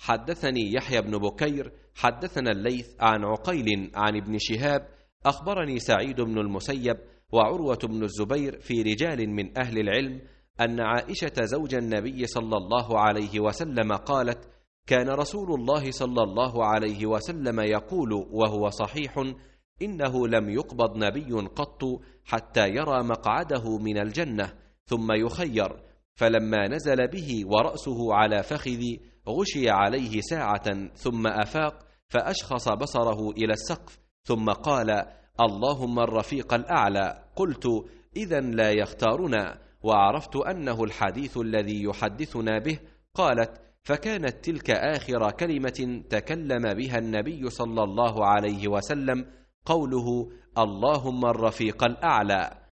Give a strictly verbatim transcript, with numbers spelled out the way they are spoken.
حدثني يحيى بن بكير حدثنا الليث عن عقيل عن ابن شهاب أخبرني سعيد بن المسيب وعروة بن الزبير في رجال من أهل العلم أن عائشة زوج النبي صلى الله عليه وسلم قالت: كان رسول الله صلى الله عليه وسلم يقول وهو صحيح: إنه لم يقبض نبي قط حتى يرى مقعده من الجنة ثم يخير، فلما نزل به ورأسه على فخذي غشي عليه ساعة ثم أفاق فأشخص بصره إلى السقف ثم قال: اللهم الرفيق الأعلى. قلت: إذن لا يختارنا، وعرفت أنه الحديث الذي يحدثنا به. قالت: فكانت تلك آخر كلمة تكلم بها النبي صلى الله عليه وسلم، قوله: اللهم الرفيق الأعلى.